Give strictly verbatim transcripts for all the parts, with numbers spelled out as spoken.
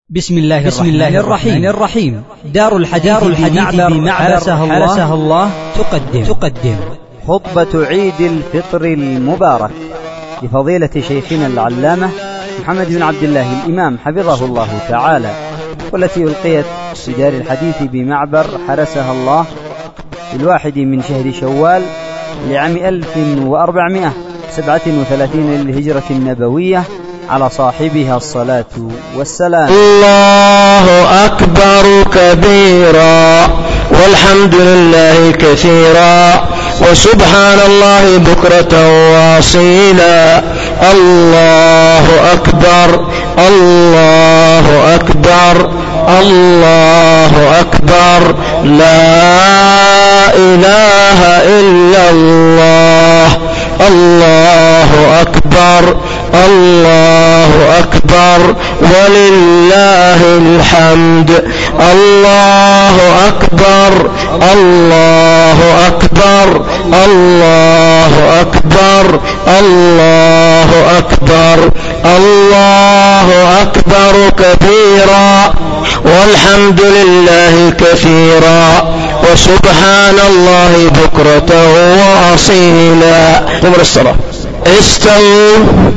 بسم الله, بسم الله الرحمن الرحيم. دار الحديث بمعبر حرسها الله, الله تقدم, تقدم خطبة عيد الفطر المبارك لفضيلة شيخنا العلامة محمد بن عبد الله الإمام حفظه الله تعالى، والتي ألقيت في دار الحديث بمعبر حرسها الله في الواحد من شهر شوال لعام ألف وأربعمائة وسبعة وثلاثين للهجرة النبوية، على صاحبها الصلاة والسلام. الله أكبر كبيرا والحمد لله كثيرا وسبحان الله بكرة واصيلا. الله أكبر الله أكبر الله أكبر لا إله إلا الله. الله أكبر الله أكبر ولله الحمد. الله أكبر الله أكبر الله أكبر الله أكبر الله أكبر كبيرا والحمد لله كثيرا وسبحان الله بكرة وأصيلا. قم الصلاة. استووا.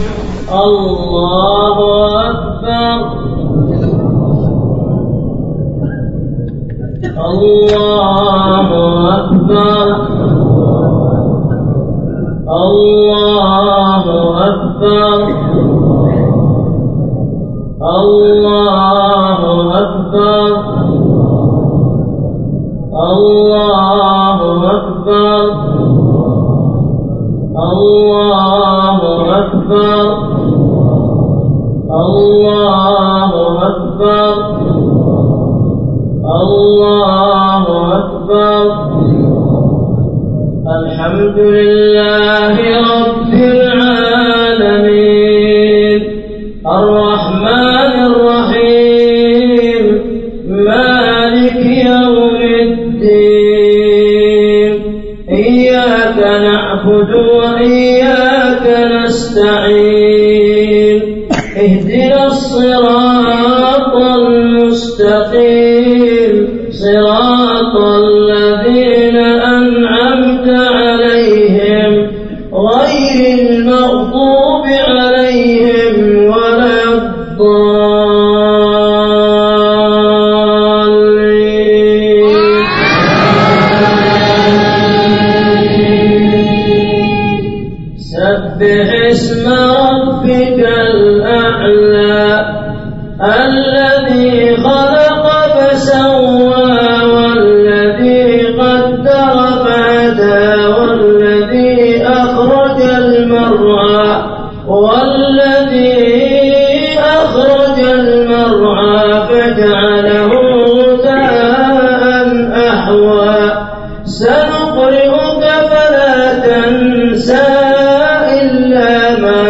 الله أكبر الله أكبر الله أكبر الله أكبر الله أكبر الله أكبر الله أكبر الله أكبر. الحمد لله رب العالمين الرحمن الرحيم مالك يوم الدين. إياك نعبد وإياك نستعين. اهدنا الصراط المستقيم صراط الذين أنعمت عليهم غير المغضوب عليهم ولا الضالين. سبح اسم ربك الأعلى الذي خلق فسوى والذي قدر فهدى والذي أخرج المرعى والذي أخرج المرعى فجعله غثاء أحوى. سنقرئك فلا تنسى إلا ما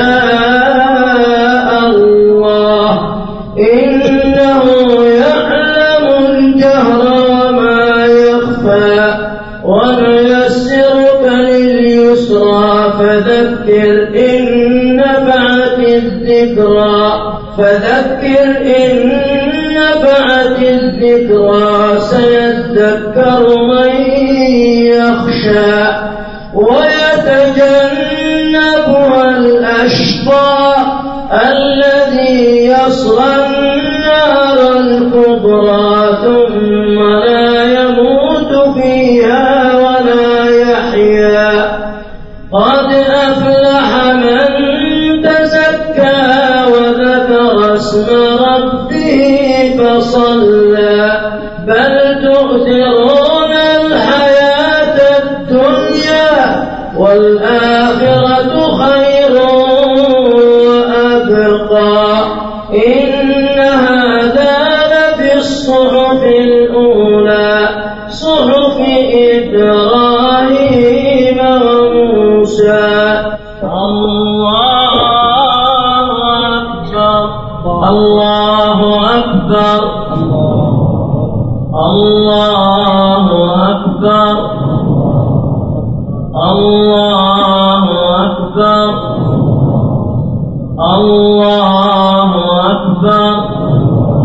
شاء الله إنه يعلم الجهر وما يخفى. ونيسرك لليسرى فذكر إن نفعت الذكرى فذكر إن نفعت الذكرى سيذكر من يخشى ويتجنبها الأشقى الذي يصلى النار الكبرى ثم لا يموت فيها ولا يحيا. قد أفلح من تزكى وذكر اسم ربه فصلى. بل تؤثرون الحياة الدنيا والآخرة خير وأبقى. إن هذا لفي الصحف الأولى صحف إبراهيم وموسى. الله أكبر الله أكبر الله أكبر الله أكبر الله أكبر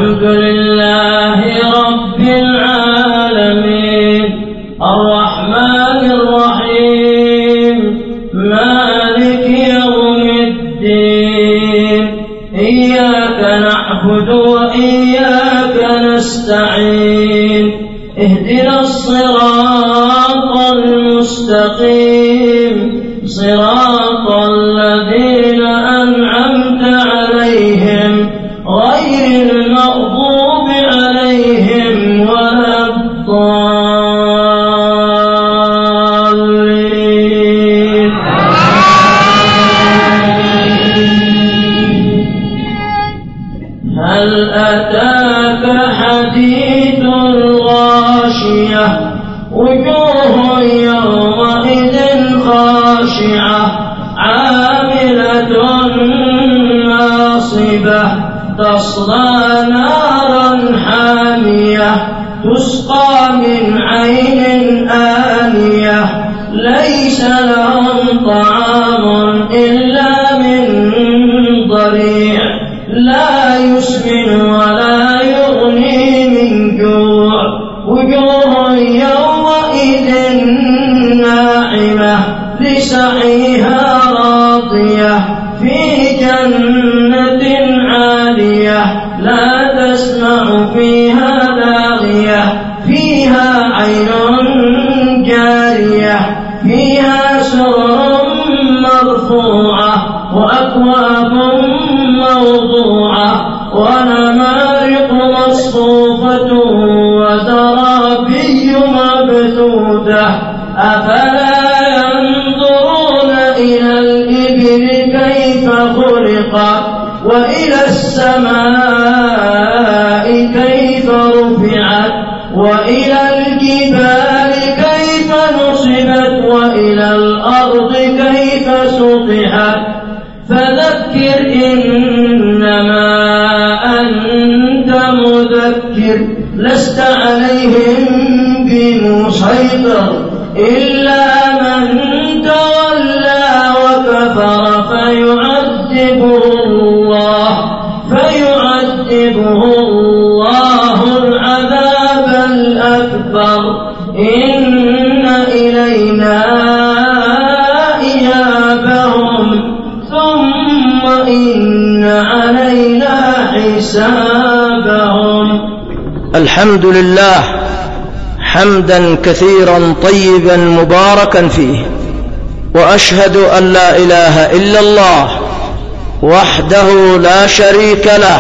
الحمد لله رب العالمين الرحمن الرحيم مالك يوم الدين إياك نعبد وإياك نستعين اهدنا الصراط المستقيم صراط الذين أنعمت عليهم غير المغضوب عليهم ولا الضالين. هل أتاك حديث الغاشية وجوه يومئذ خاشعة عاملة ناصبة تصلى نارا حامية تسقى من عين آنية ليس لهم طعام إلا من ضريع لا يسمن ولا يغني من جوع وجوه يومئذ ناعمة لسعيها راضية في جنة عالية لا تسمع فيها لاغية فيها عين جارية فيها سرر مرفوعة وأكواب موضوعة ونمارق مصفوفة وزرابي مبثوثة أفلا ينظرون إلى الإبل كيف خلقت وإلى السماء كيف رفعت وإلى الجبال كيف نصبت وإلى الأرض كيف سطحت فذكر إنما أنت مذكر لست عليهم بمسيطر إلا من تولى وكفر فيعذبه الله فيعذبه الله العذاب الأكبر إن إلينا إيابهم ثم إن علينا حسابهم. الحمد لله حمدا كثيرا طيبا مباركا فيه، وأشهد أن لا إله إلا الله وحده لا شريك له،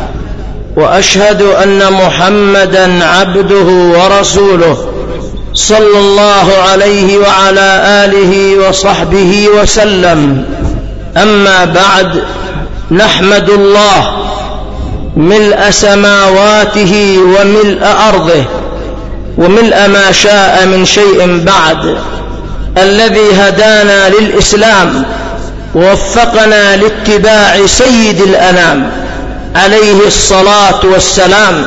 وأشهد أن محمدا عبده ورسوله صلى الله عليه وعلى آله وصحبه وسلم. أما بعد، نحمد الله ملء سماواته وملء أرضه وملء ما شاء من شيء بعد، الذي هدانا للإسلام ووفقنا لاتباع سيد الأنام عليه الصلاة والسلام.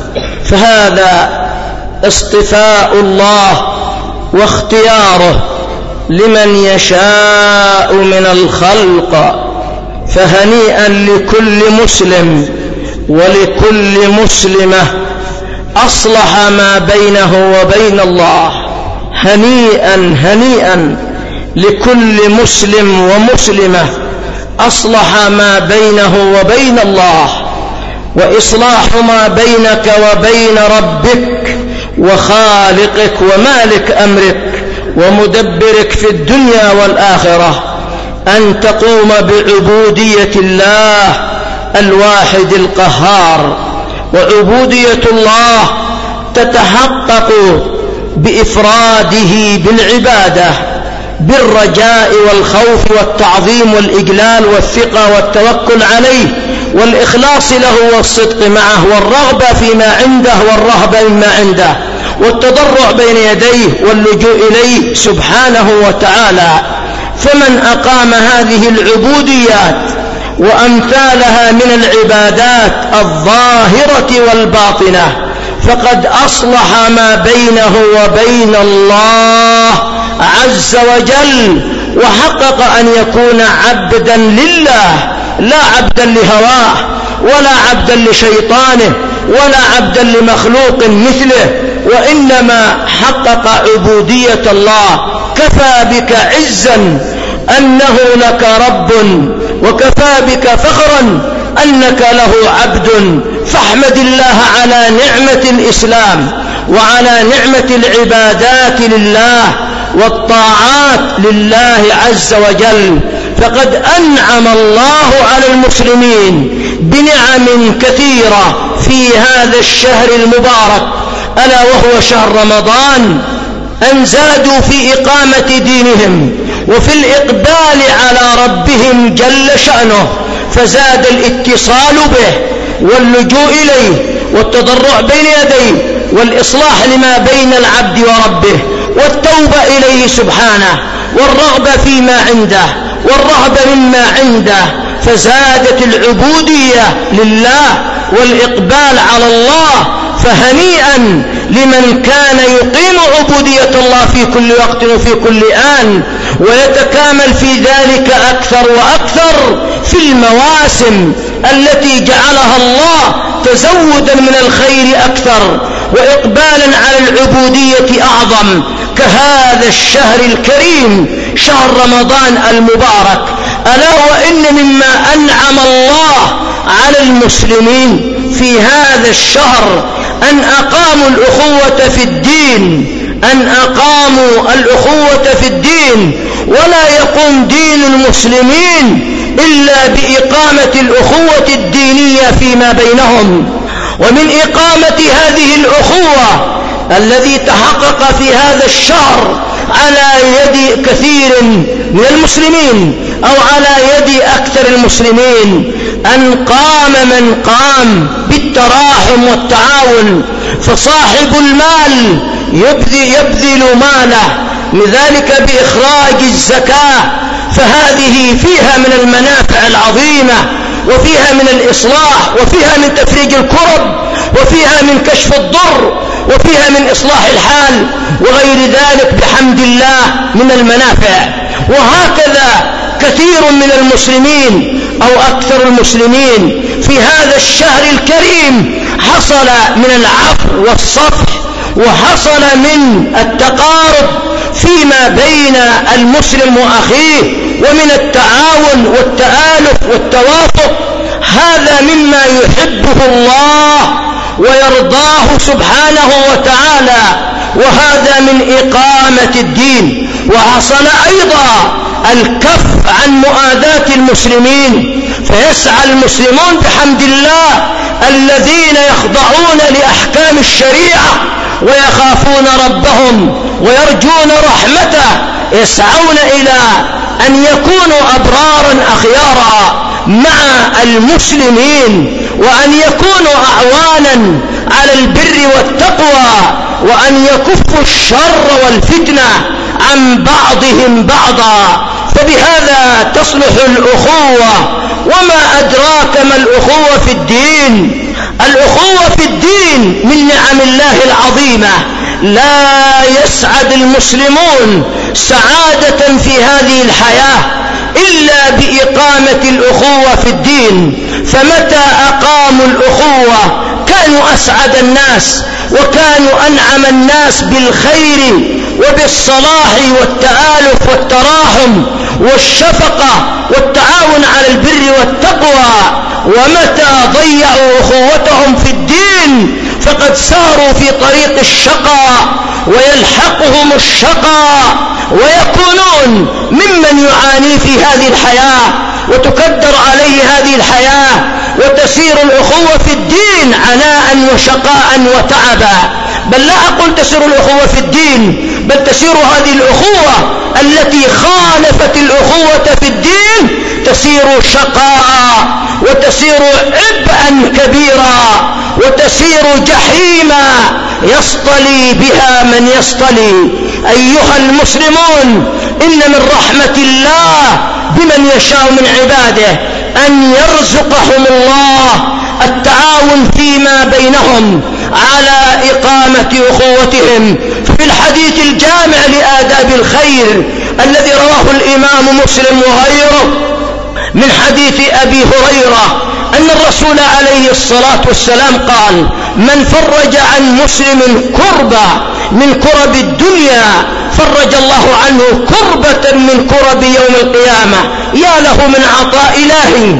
فهذا اصطفاء الله واختياره لمن يشاء من الخلق، فهنيئا لكل مسلم ولكل مسلمة أصلح ما بينه وبين الله. هنيئا هنيئا لكل مسلم ومسلمة أصلح ما بينه وبين الله. وإصلاح ما بينك وبين ربك وخالقك ومالك أمرك ومدبرك في الدنيا والآخرة أن تقوم بعبودية الله الواحد القهار. وعبودية الله تتحقق بإفراده بالعبادة بالرجاء والخوف والتعظيم والإجلال والثقة والتوكل عليه والإخلاص له والصدق معه والرغبة فيما عنده والرهبة مما عنده والتضرع بين يديه واللجوء إليه سبحانه وتعالى. فمن أقام هذه العبوديات وأمثالها من العبادات الظاهرة والباطنة فقد أصلح ما بينه وبين الله عز وجل، وحقق أن يكون عبدا لله لا عبدا لهواه ولا عبدا لشيطانه ولا عبدا لمخلوق مثله، وإنما حقق عبودية الله. كفى بك عزا أنه لك رب، وكفى بك فخرا أنك له عبد. فاحمد الله على نعمة الإسلام وعلى نعمة العبادات لله والطاعات لله عز وجل. فقد أنعم الله على المسلمين بنعم كثيرة في هذا الشهر المبارك، ألا وهو شهر رمضان، أن زادوا في إقامة دينهم وفي الإقبال على ربهم جل شأنه، فزاد الاتصال به واللجوء إليه والتضرع بين يديه والإصلاح لما بين العبد وربه والتوبة إليه سبحانه والرغبة فيما عنده والرهبة مما عنده، فزادت العبودية لله والإقبال على الله. فهنيئا لمن كان يقيم عبودية الله في كل وقت وفي كل آن، ويتكامل في ذلك أكثر وأكثر في المواسم التي جعلها الله تزودا من الخير أكثر وإقبالا على العبودية أعظم، كهذا الشهر الكريم شهر رمضان المبارك. ألا وإن مما أنعم الله على المسلمين في هذا الشهر أن أقاموا الأخوة في الدين، أن أقاموا الأخوة في الدين، ولا يقوم دين المسلمين إلا بإقامة الأخوة الدينية فيما بينهم. ومن إقامة هذه الأخوة الذي تحقق في هذا الشهر على يد كثير من المسلمين أو على يد أكثر المسلمين أن قام من قام بالتراحم والتعاون، فصاحب المال يبذل ماله لذلك بإخراج الزكاة، فهذه فيها من المنافع العظيمة وفيها من الإصلاح وفيها من تفريج الكرب وفيها من كشف الضر وفيها من إصلاح الحال وغير ذلك بحمد الله من المنافع. وهكذا كثير من المسلمين أو أكثر المسلمين في هذا الشهر الكريم حصل من العفو والصفح وحصل من التقارب فيما بين المسلم وأخيه ومن التعاون والتآلف والتوافق. هذا مما يحبه الله ويرضاه سبحانه وتعالى، وهذا من إقامة الدين. وحصل أيضا الكف عن مؤاذاة المسلمين، فيسعى المسلمون بحمد الله الذين يخضعون لأحكام الشريعة ويخافون ربهم ويرجون رحمته، يسعون إلى أن يكونوا أبرارا أخيارا مع المسلمين، وأن يكونوا أعوانا على البر والتقوى، وأن يكفوا الشر والفتنة عن بعضهم بعضا. فبهذا تصلح الأخوة. وما أدراك ما الأخوة في الدين؟ الأخوة في الدين من نعم الله العظيمة. لا يسعد المسلمون سعادة في هذه الحياة إلا بإقامة الأخوة في الدين. فمتى أقاموا الأخوة كانوا أسعد الناس وكانوا أنعم الناس بالخير وبالصلاح والتآلف والتراحم والشفقة والتعاون على البر والتقوى. ومتى ضيعوا أخوتهم في الدين فقد ساروا في طريق الشقاء ويلحقهم الشقاء ويكونون ممن يعاني في هذه الحياة وتكدر عليه هذه الحياة، وتسير الأخوة في الدين عناء وشقاء وتعبا. بل لا أقول تسير الأخوة في الدين، بل تسير هذه الأخوة التي خالفت الأخوة في الدين تسير شقاء وتسير عبئا كبيرا وتسير جحيما يصطلي بها من يصطلي. أيها المسلمون، إن من رحمة الله بمن يشاء من عباده أن يرزقهم الله التعاون فيما بينهم على إقامة أخوتهم. ففي الحديث الجامع لآداب الخير الذي رواه الإمام مسلم وغيره من حديث أبي هريرة أن الرسول عليه الصلاة والسلام قال: من فرج عن مسلم كربة من كرب الدنيا فرج الله عنه كربة من كرب يوم القيامة. يا له من عطاء إلهي،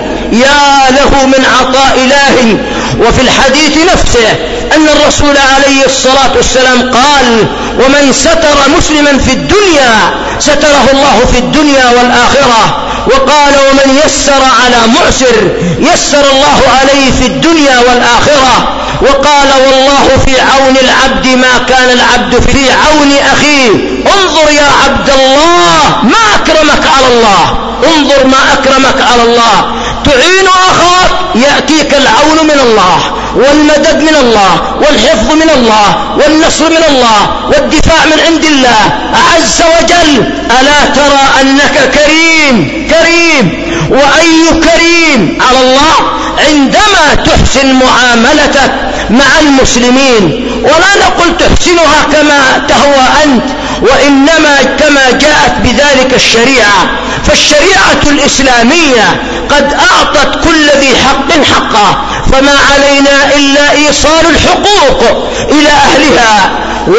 يا له من عطاء إلهي. وفي الحديث نفسه أن الرسول عليه الصلاة والسلام قال: ومن ستر مسلما في الدنيا ستره الله في الدنيا والآخرة. وقال: ومن يسر على معسر يسر الله عليه في الدنيا والآخرة. وقال: والله في عون العبد ما كان العبد في عون أخيه. انظر يا عبد الله ما أكرمك على الله، انظر ما أكرمك على الله. تعين أخاك يأتيك العون من الله، والمدد من الله، والحفظ من الله، والنصر من الله، والدفاع من عند الله عز وجل. ألا ترى أنك كريم كريم؟ وأي كريم على الله عندما تحسن معاملتك مع المسلمين، ولا نقول تحسنها كما تهوى أنت، وإنما كما جاءت بذلك الشريعة. فالشريعة الإسلامية قد أعطت كل ذي حق حقه، فما علينا إلا إيصال الحقوق إلى أهلها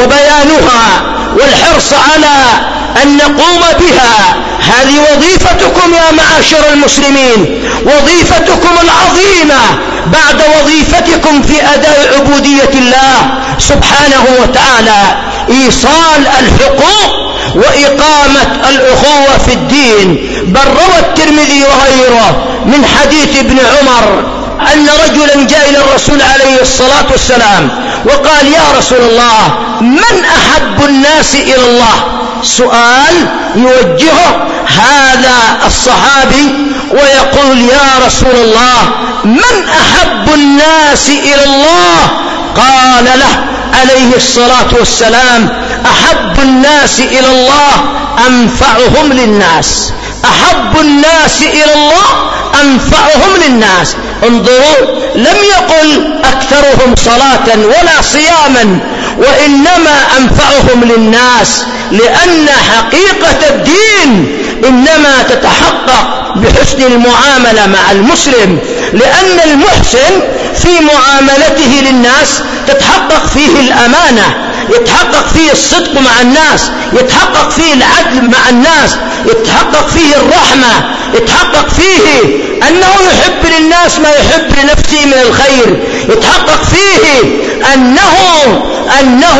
وبيانها والحرص على أن نقوم بها. هذه وظيفتكم يا معاشر المسلمين، وظيفتكم العظيمة بعد وظيفتكم في أداء عبودية الله سبحانه وتعالى، إيصال الحقوق وإقامة الأخوة في الدين. بل روى الترمذي وغيره من حديث ابن عمر أن رجلا جاء إلى الرسول عليه الصلاة والسلام وقال: يا رسول الله، من أحب الناس إلى الله؟ سؤال يوجهه هذا الصحابي ويقول: يا رسول الله، من أحب الناس إلى الله؟ قال له عليه الصلاة والسلام: أحب الناس إلى الله أنفعهم للناس. أحب الناس إلى الله أنفعهم للناس. انظروا، لم يقل أكثرهم صلاة ولا صياما، وإنما أنفعهم للناس، لأن حقيقة الدين إنما تتحقق بحسن المعاملة مع المسلم، لأن المحسن في معاملته للناس تتحقق فيه الأمانة، يتحقق فيه الصدق مع الناس، يتحقق فيه العدل مع الناس، يتحقق فيه الرحمة، يتحقق فيه أنه يحب للناس ما يحب لنفسه من الخير، يتحقق فيه أنه أنه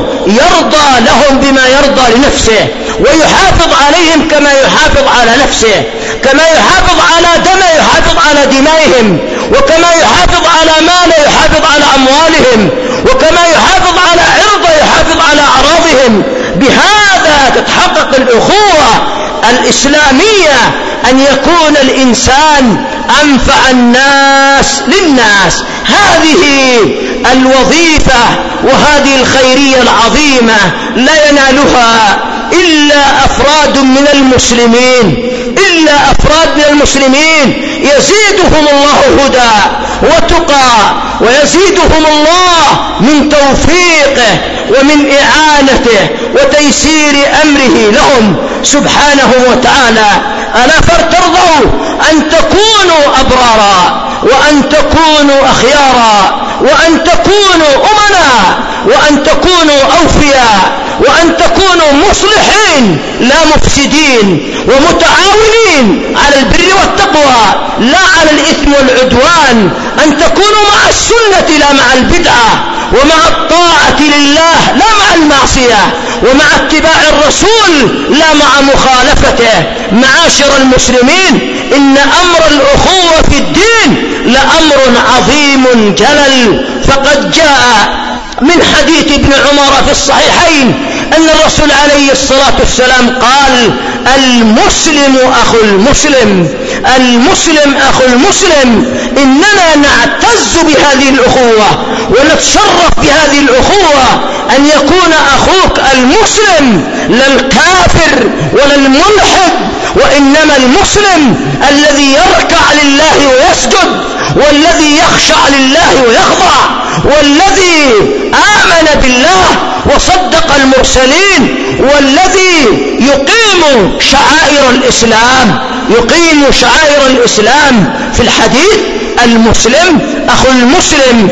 يرضى لهم بما يرضى لنفسه، ويحافظ عليهم كما يحافظ على نفسه، كما يحافظ على دمه يحافظ على دمائهم، وكما يحافظ على ماله يحافظ على أموالهم، وكما يحافظ على عرضه يحافظ على أعراضهم. بهذا تتحقق الأخوة الإسلامية، أن يكون الإنسان أنفع الناس للناس. هذه الوظيفة وهذه الخيرية العظيمة لا ينالها إلا أفراد من المسلمين، إلا أفراد من المسلمين يزيدهم الله هدى وتقى، ويزيدهم الله من توفيقه ومن إعانته وتيسير أمره لهم سبحانه وتعالى. ألا فارتضوا أن تكونوا أبرارا، وأن تكونوا أخيارا، وأن تكونوا أمنا، وأن تكونوا أوفياء، وأن تكونوا مصلحين لا مفسدين، ومتعاونين على البر والتقوى لا على الإثم والعدوان. أن تكونوا مع السنة لا مع البدعة، ومع الطاعة لله لا مع المعصية، ومع اتباع الرسول لا مع مخالفته. معاشر المسلمين، إن أمر الأخوة في الدين لأمر عظيم جلل. فقد جاء من حديث ابن عمر في الصحيحين أن الرسول عليه الصلاة والسلام قال: المسلم أخو المسلم، المسلم أخو المسلم. إننا نعتز بهذه الأخوة ونتشرف بهذه الأخوة، أن يكون أخوك المسلم لا الكافر ولا الملحد، وإنما المسلم الذي يركع لله ويسجد، والذي يخشع لله ويخضع، والذي آمن بالله وصدق المرسلين، والذي يقيم شعائر الإسلام، يقيم شعائر الإسلام. في الحديث المسلم أخو المسلم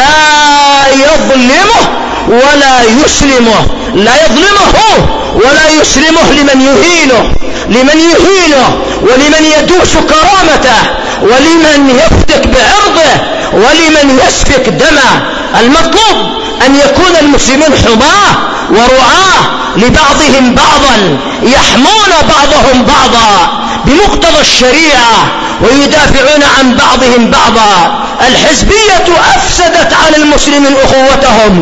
لا يظلمه ولا يسلمه، لا يظلمه ولا يسلمه لمن يهينه لمن يهينه ولمن يدوس كرامته ولمن يفتك بعرضه ولمن يسفك دمه. المطلوب أن يكون المسلمون حماة ورعاة لبعضهم بعضا، يحمون بعضهم بعضا بمقتضى الشريعة ويدافعون عن بعضهم بعضا. الحزبية أفسدت على المسلمين أخوتهم،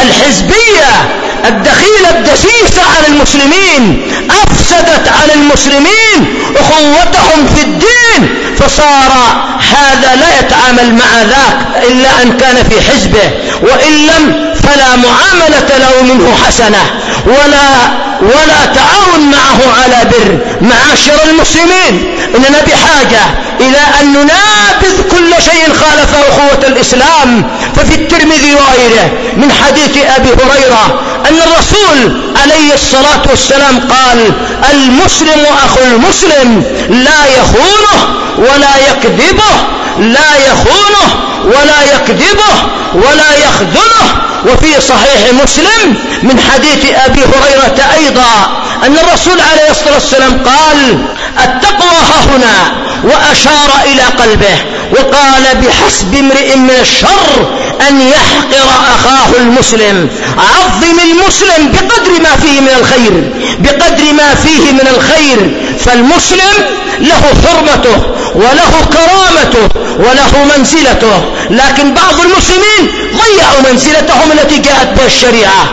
الحزبية الدخيلة الدسيسة على المسلمين أفسدت على المسلمين أخوتهم في الدين، فصار هذا لا يتعامل مع ذاك إلا أن كان في حزبه، وإن لم فلا معاملة له منه حسنة ولا ولا تعاون معه على بر. معاشر المسلمين، إننا بحاجة إلى أن ننابذ كل شيء خالف أخوة الإسلام. ففي الترمذي وغيره من حديث أبي هريرة أن الرسول عليه الصلاة والسلام قال: المسلم أخو المسلم لا يخونه ولا يكذبه، لا يخونه ولا يكذبه ولا يخذله. وفي صحيح مسلم من حديث أبي هريرة أيضا أن الرسول عليه الصلاة والسلام قال: التقوى هنا، وأشار إلى قلبه وقال: بحسب امرئ من الشر أن يحقر أخاه المسلم. عظم المسلم بقدر ما فيه من الخير، بقدر ما فيه من الخير. فالمسلم له حرمته وله كرامته وله منزلته، لكن بعض المسلمين ضيعوا منزلتهم التي جاءت بها الشريعة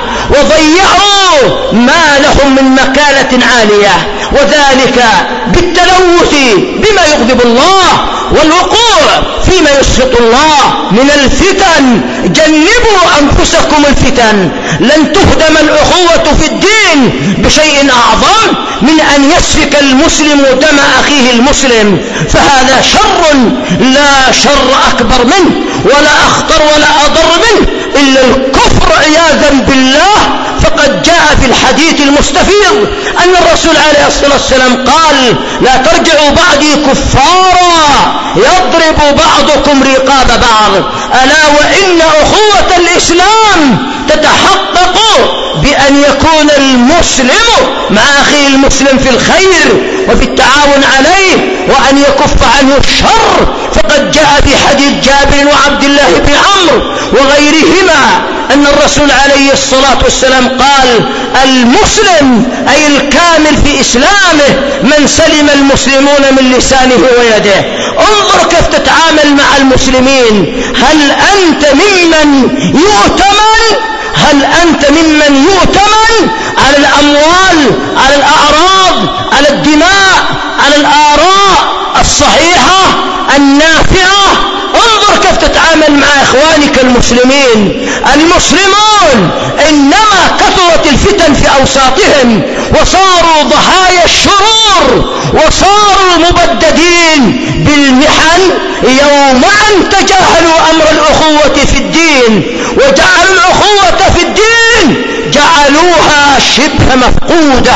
وضيعوا ما لهم من مكانة عالية، وذلك بالتلوث بما يغضب الله والوقوع فيما يسخط الله من الفتن. جنبوا أنفسكم الفتن. لن تهدم الأخوة في الدين بشيء أعظم من أن يسفك المسلم دم أخيه المسلم، فهذا شر لا شر أكبر منه ولا أخطر ولا أضر منه إلا الكفر عياذا بالله. فقد جاء في الحديث المستفيض أن الرسول عليه الصلاة والسلام قال: لا ترجعوا بعدي كفارا يضرب بعضكم رقاب بعض. ألا وإن أخوة الإسلام تتحقق بأن يكون المسلم مع أخيه المسلم في الخير وفي التعاون عليه وأن يكف عنه الشر. فقد جاء في حديث جابر وعبد الله بن عمرو وغيرهما أن الرسول عليه الصلاة والسلام قال: المسلم أي الكامل في إسلامه من سلم المسلمون من لسانه ويده. انظر كيف تتعامل مع المسلمين. هل أنت ممن يؤتمن هل أنت ممن يؤتمن على الأموال، على الأعراض، على الدماء، على الآراء الصحيحة النافعة؟ انظر كيف تتعامل مع إخوانك المسلمين. المسلمون إنما كثرت الفتن في أوساطهم وصاروا ضحايا الشرور وصاروا مبددين بالمحن يوم أن تجاهلوا أمر الأخوة في الدين وجعلوا الأخوة في الدين جعلوها شبه مفقودة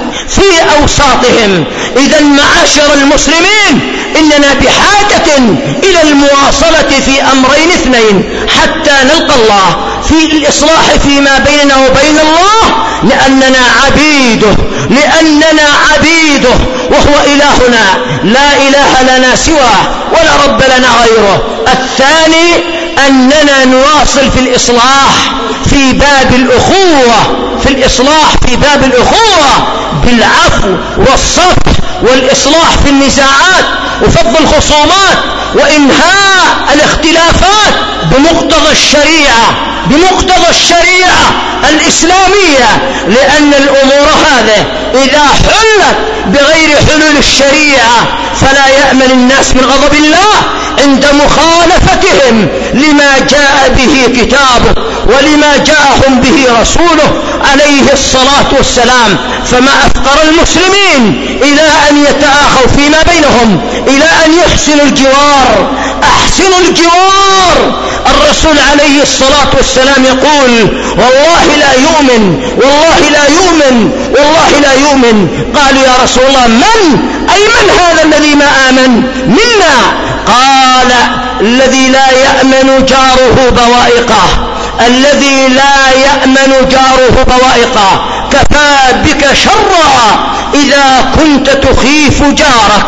في أوساطهم. إذا معاشر المسلمين، إننا بحاجة إلى المواصلة في أمرين اثنين حتى نلقى الله: في الإصلاح فيما بيننا وبين الله، لأننا عبيده لأننا عبيده وهو إلهنا لا إله لنا سواه ولا رب لنا غيره. الثاني أننا نواصل في الإصلاح في باب الأخوة في الإصلاح في باب الأخوة بالعفو والصفح والإصلاح في النزاعات وفض الخصومات وإنهاء الاختلافات بمقتضى الشريعة بمقتضى الشريعة الإسلامية. لأن الأمور هذه إذا حلت بغير حلول الشريعة فلا يأمن الناس من غضب الله عند مخالفتهم لما جاء به كتابه ولما جاءهم به رسوله عليه الصلاة والسلام. فما أفقر المسلمين إلى أن يتآخوا فيما بينهم، إلى أن يحسنوا الجوار. أحسنوا الجوار. الرسول عليه الصلاة والسلام يقول: والله لا يؤمن والله لا يؤمن والله لا يؤمن. قالوا: يا رسول الله من؟ أي من هذا الذي ما آمن منا؟ قال: الذي لا يأمن جاره بوائقه، الذي لا يأمن جاره بوائقه. كفى بك شرا إذا كنت تخيف جارك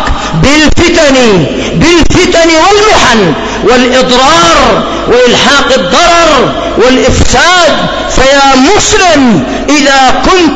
بالفتن بالفتن والمحن والإضرار وإلحاق الضرر والإفساد. فيا مسلم إذا كنت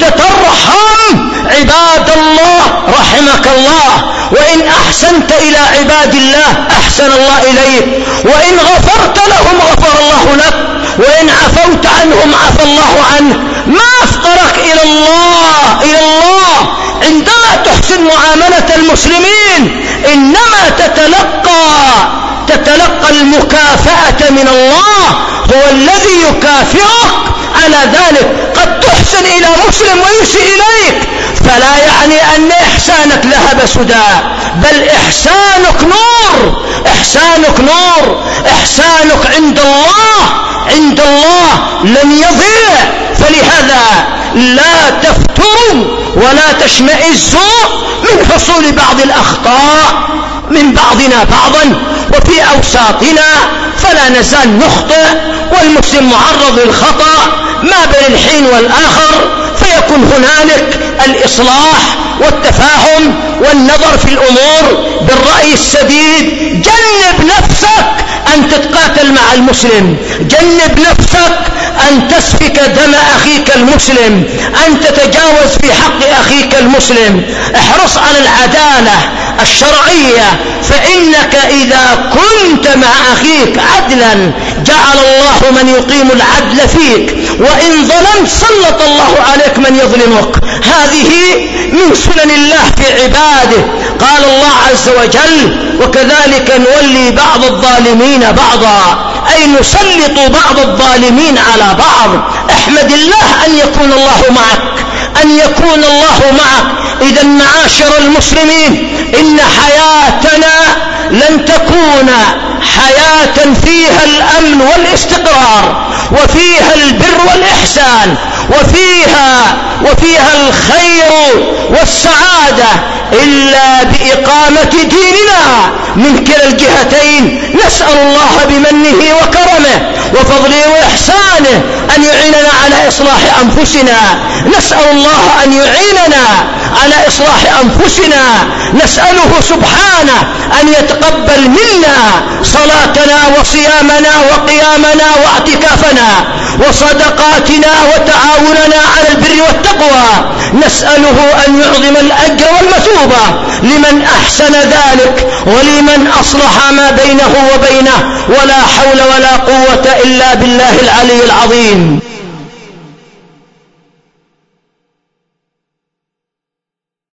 ترحم عباد الله رحمك الله، وإن أحسنت إلى عباد الله أحسن الله إليك، وإن غفرت لهم غفر الله لك، وإن عفوت عنهم عفى الله عنك. ما أفقرك إلى الله إلى الله عندما تحسن معاملة المسلمين، إنما تتلقى تتلقى المكافأة من الله، هو الذي يكافئك على ذلك. قد تحسن إلى مسلم ويسيء إليك، فلا يعني أن إحسانك لهب سدى، بل إحسانك نور، إحسانك نور، إحسانك عند الله عند الله لن يضيع. فلهذا لا تفتروا ولا تشمئزوا من حصول بعض الأخطاء من بعضنا بعضا وفي أوساطنا، فلا نزال نخطئ، والمسلم معرض للخطأ ما بين الحين والآخر، فيكون هنالك الإصلاح والتفاهم والنظر في الأمور بالرأي السديد. جنب نفسك أن تتقاتل مع المسلم، جنب نفسك أن تسفك دم أخيك المسلم، أن تتجاوز في حق أخيك المسلم. احرص على العدالة الشرعية، فإنك إذا كنت مع أخيك عدلا جعل الله من يقيم العدل فيك، وإن ظلمت سلط الله عليك من يظلمك. هذه من سنن الله في عباده. قال الله عز وجل: وكذلك نولي بعض الظالمين بعضا، أي نسلط بعض الظالمين على بعض. احمد الله أن يكون الله معك، أن يكون الله معك. إذا معاشر المسلمين، إن حياتنا لن تكون حياة فيها الأمن والاستقرار، وفيها البر والإحسان، وفيها وفيها الخير والسعادة إلا بإقامة ديننا من كلا الجهتين. نسأل الله بمنه وكرمه وفضله وإحسانه أن يعيننا على إصلاح أنفسنا، نسأل الله أن يعيننا على إصلاح أنفسنا، نسأله سبحانه أن يتقبل منا صلاتنا وصيامنا وقيامنا واعتكافنا وصدقاتنا وتعاوننا على البر والتقوى. نسأله أن يعظم الأجر والمثوبة لمن أحسن ذلك ولمن أصلح ما بينه وبينه، ولا حول ولا قوة إلا بالله العلي العظيم.